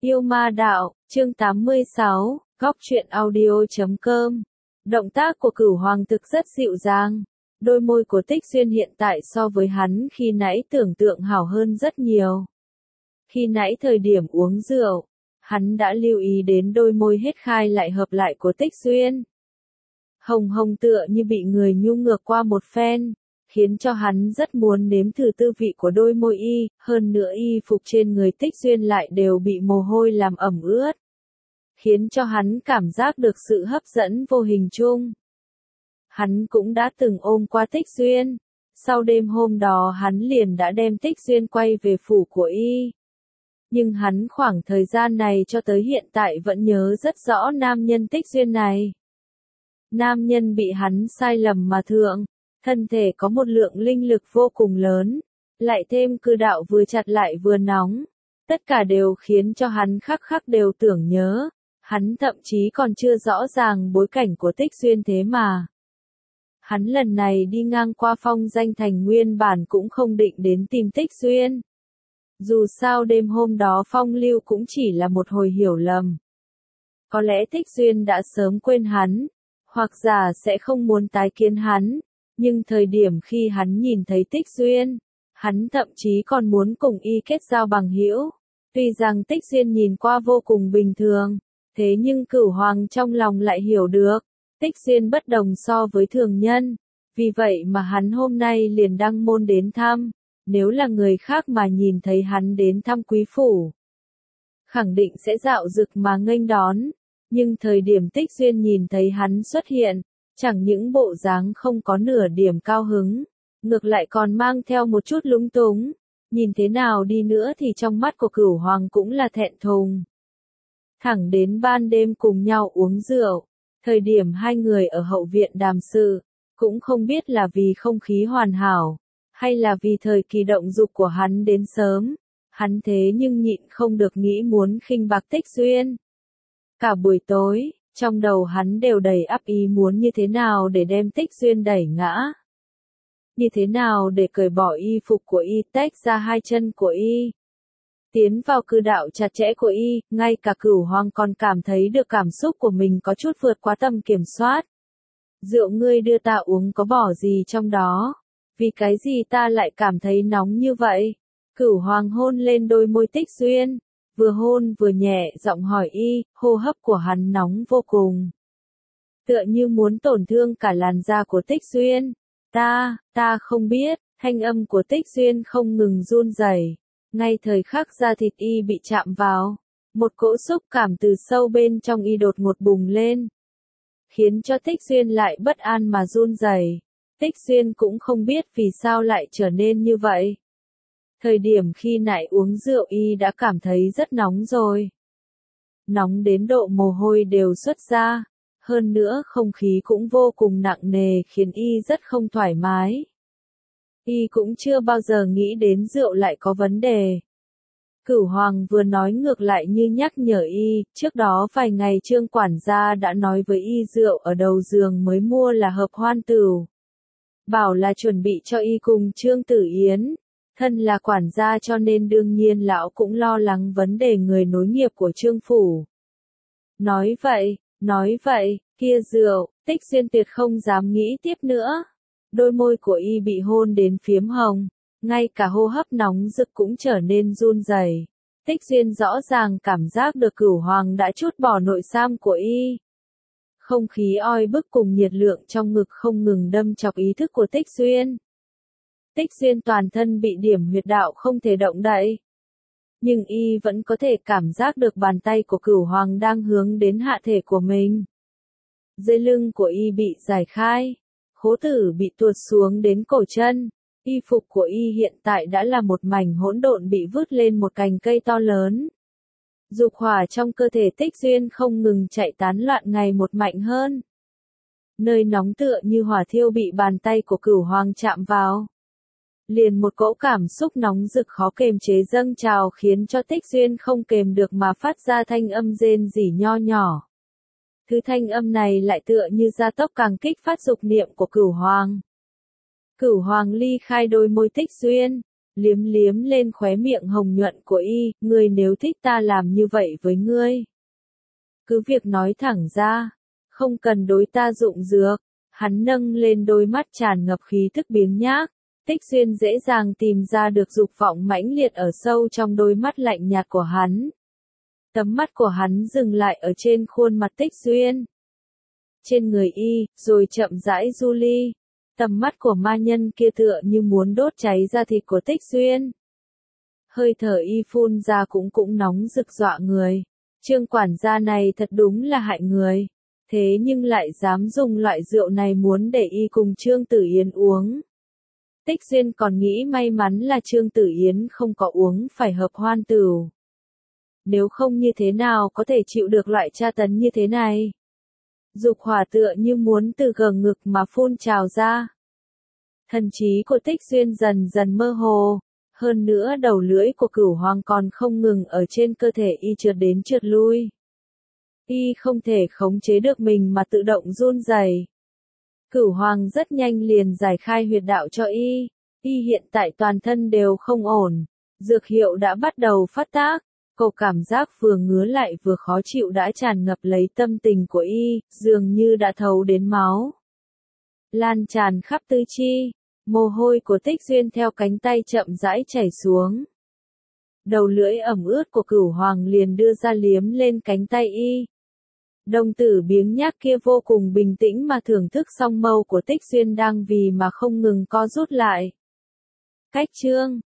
Yêu ma đạo, chương 86, góc truyện audio.com. Động tác của Cửu Hoàng thực rất dịu dàng. Đôi môi của Tích Xuyên hiện tại so với hắn khi nãy tưởng tượng hảo hơn rất nhiều. Khi nãy thời điểm uống rượu, hắn đã lưu ý đến đôi môi hết khai lại hợp lại của Tích Xuyên. Hồng hồng tựa như bị người nhu ngược qua một phen, khiến cho hắn rất muốn nếm thử tư vị của đôi môi y, hơn nữa y phục trên người Tích Xuyên lại đều bị mồ hôi làm ẩm ướt, khiến cho hắn cảm giác được sự hấp dẫn vô hình chung. Hắn cũng đã từng ôm qua Tích Xuyên, sau đêm hôm đó hắn liền đã đem Tích Xuyên quay về phủ của y. Nhưng hắn khoảng thời gian này cho tới hiện tại vẫn nhớ rất rõ nam nhân Tích Xuyên này. Nam nhân bị hắn sai lầm mà thượng, thân thể có một lượng linh lực vô cùng lớn, lại thêm cư đạo vừa chặt lại vừa nóng, tất cả đều khiến cho hắn khắc khắc đều tưởng nhớ, hắn thậm chí còn chưa rõ ràng bối cảnh của Tích Xuyên thế mà. Hắn lần này đi ngang qua Phong Danh Thành nguyên bản cũng không định đến tìm Tích Xuyên. Dù sao đêm hôm đó Phong Lưu cũng chỉ là một hồi hiểu lầm. Có lẽ Tích Xuyên đã sớm quên hắn, hoặc giả sẽ không muốn tái kiến hắn, nhưng thời điểm khi hắn nhìn thấy Tích Xuyên, hắn thậm chí còn muốn cùng y kết giao bằng hữu. Tuy rằng Tích Xuyên nhìn qua vô cùng bình thường, thế nhưng Cửu Hoàng trong lòng lại hiểu được, Tích Xuyên bất đồng so với thường nhân, vì vậy mà hắn hôm nay liền đăng môn đến thăm, nếu là người khác mà nhìn thấy hắn đến thăm quý phủ, khẳng định sẽ dạo dực mà nghênh đón. Nhưng thời điểm Tích Xuyên nhìn thấy hắn xuất hiện, chẳng những bộ dáng không có nửa điểm cao hứng, ngược lại còn mang theo một chút lúng túng, nhìn thế nào đi nữa thì trong mắt của Cửu Hoàng cũng là thẹn thùng. Thẳng đến ban đêm cùng nhau uống rượu, thời điểm hai người ở hậu viện đàm sự, cũng không biết là vì không khí hoàn hảo, hay là vì thời kỳ động dục của hắn đến sớm, hắn thế nhưng nhịn không được nghĩ muốn khinh bạc Tích Xuyên. Cả buổi tối, trong đầu hắn đều đầy ắp ý muốn như thế nào để đem Tích Xuyên đẩy ngã. Như thế nào để cởi bỏ y phục của y, tách ra hai chân của y. Tiến vào cư đạo chặt chẽ của y, ngay cả Cửu Hoàng còn cảm thấy được cảm xúc của mình có chút vượt quá tầm kiểm soát. Rượu ngươi đưa ta uống có bỏ gì trong đó? Vì cái gì ta lại cảm thấy nóng như vậy? Cửu Hoàng hôn lên đôi môi Tích Xuyên. Vừa hôn vừa nhẹ giọng hỏi y, hô hấp của hắn nóng vô cùng. Tựa như muốn tổn thương cả làn da của Tích Xuyên. Ta không biết, thanh âm của Tích Xuyên không ngừng run rẩy. Ngay thời khắc da thịt y bị chạm vào, một cỗ xúc cảm từ sâu bên trong y đột ngột bùng lên, khiến cho Tích Xuyên lại bất an mà run rẩy. Tích Xuyên cũng không biết vì sao lại trở nên như vậy. Thời điểm khi nãy uống rượu y đã cảm thấy rất nóng rồi. Nóng đến độ mồ hôi đều xuất ra, hơn nữa không khí cũng vô cùng nặng nề khiến y rất không thoải mái. Y cũng chưa bao giờ nghĩ đến rượu lại có vấn đề. Cửu Hoàng vừa nói ngược lại như nhắc nhở y, trước đó vài ngày Trương quản gia đã nói với y rượu ở đầu giường mới mua là hợp hoan tửu. Bảo là chuẩn bị cho y cùng Trương Tử Yến. Thân là quản gia cho nên đương nhiên lão cũng lo lắng vấn đề người nối nghiệp của Trương phủ. Nói vậy, kia rượu, Tích Xuyên tuyệt không dám nghĩ tiếp nữa. Đôi môi của y bị hôn đến phiếm hồng, ngay cả hô hấp nóng rực cũng trở nên run rẩy. Tích Xuyên rõ ràng cảm giác được Cửu Hoàng đã trút bỏ nội sam của y. Không khí oi bức cùng nhiệt lượng trong ngực không ngừng đâm chọc ý thức của Tích Xuyên. Tích Xuyên toàn thân bị điểm huyệt đạo không thể động đậy. Nhưng y vẫn có thể cảm giác được bàn tay của Cửu Hoàng đang hướng đến hạ thể của mình. Dây lưng của y bị giải khai, khố tử bị tuột xuống đến cổ chân, y phục của y hiện tại đã là một mảnh hỗn độn bị vứt lên một cành cây to lớn. Dục hỏa trong cơ thể Tích Xuyên không ngừng chạy tán loạn ngày một mạnh hơn. Nơi nóng tựa như hỏa thiêu bị bàn tay của Cửu Hoàng chạm vào. Liền một cỗ cảm xúc nóng rực khó kềm chế dâng trào khiến cho Tích Xuyên không kềm được mà phát ra thanh âm rên rỉ nho nhỏ. Thứ thanh âm này lại tựa như gia tốc càng kích phát dục niệm của Cửu Hoàng. Cửu Hoàng ly khai đôi môi Tích Xuyên, liếm liếm lên khóe miệng hồng nhuận của y, ngươi nếu thích ta làm như vậy với ngươi. Cứ việc nói thẳng ra, không cần đối ta dụng dược. Hắn nâng lên đôi mắt tràn ngập khí thức biếng nhác. Tích Xuyên dễ dàng tìm ra được dục vọng mãnh liệt ở sâu trong đôi mắt lạnh nhạt của hắn. Tấm mắt của hắn dừng lại ở trên khuôn mặt Tích Xuyên. Trên người y, rồi chậm rãi du ly. Tầm mắt của ma nhân kia tựa như muốn đốt cháy da thịt của Tích Xuyên. Hơi thở y phun ra cũng nóng rực dọa người. Trương quản gia này thật đúng là hại người. Thế nhưng lại dám dùng loại rượu này muốn để y cùng Trương Tử Yến uống. Tích Xuyên còn nghĩ may mắn là Trương Tử Yến không có uống phải hợp hoan tửu. Nếu không như thế nào có thể chịu được loại tra tấn như thế này. Dục hỏa tựa như muốn từ gờ ngực mà phun trào ra. Thần trí của Tích Xuyên dần dần mơ hồ. Hơn nữa đầu lưỡi của Cửu Hoàng còn không ngừng ở trên cơ thể y trượt đến trượt lui. Y không thể khống chế được mình mà tự động run rẩy. Cửu Hoàng rất nhanh liền giải khai huyệt đạo cho y. Y hiện tại toàn thân đều không ổn. Dược hiệu đã bắt đầu phát tác. Cổ cảm giác vừa ngứa lại vừa khó chịu đã tràn ngập lấy tâm tình của y, dường như đã thấu đến máu. Lan tràn khắp tứ chi. Mồ hôi của Tích Xuyên theo cánh tay chậm rãi chảy xuống. Đầu lưỡi ẩm ướt của Cửu Hoàng liền đưa ra liếm lên cánh tay y. Đồng tử biếng nhác kia vô cùng bình tĩnh mà thưởng thức song mâu của Tích Xuyên đang vì mà không ngừng co rút lại. Cách chương